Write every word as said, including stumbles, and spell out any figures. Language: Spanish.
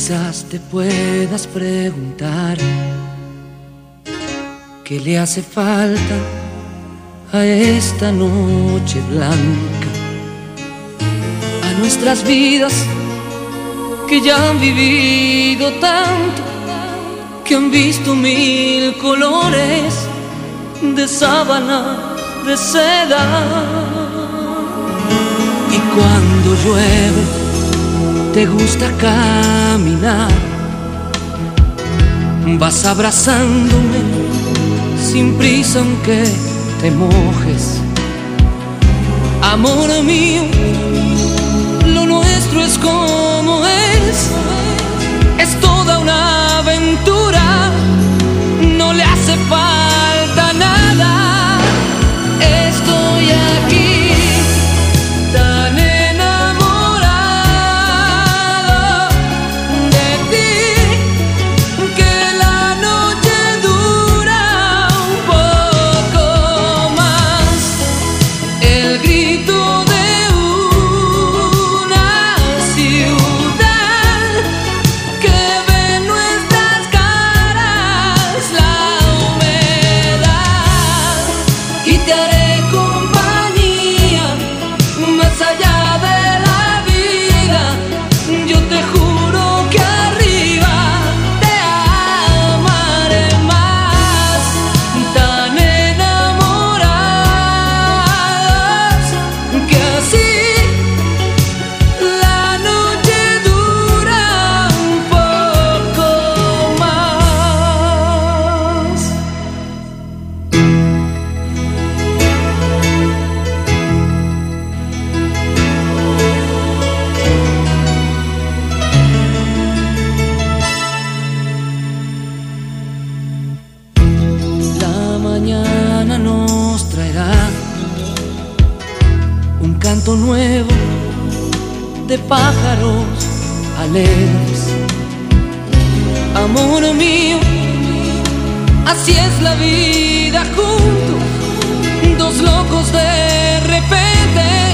Quizás te puedas preguntar qué le hace falta a esta noche blanca, a nuestras vidas que ya han vivido tanto, que han visto mil colores de sábana, de seda. Y cuando llueve te gusta caminar, vas abrazándome sin prisa aunque te mojes. Amor mío, lo nuestro es como es, es toda una aventura, no le hace falta nada. Estoy aquí tan enamorado de ti que la noche dura un poco más. El grito de una ciudad que ve nuestras caras, la humedad, y te haré compañía más allá de la vida. Yo te juro que arriba te amaré más, tan enamorados que así la noche dura un poco más. La mañana nos traerá un canto nuevo de pájaros alegres. Amor mío, así es la vida juntos, dos locos de repente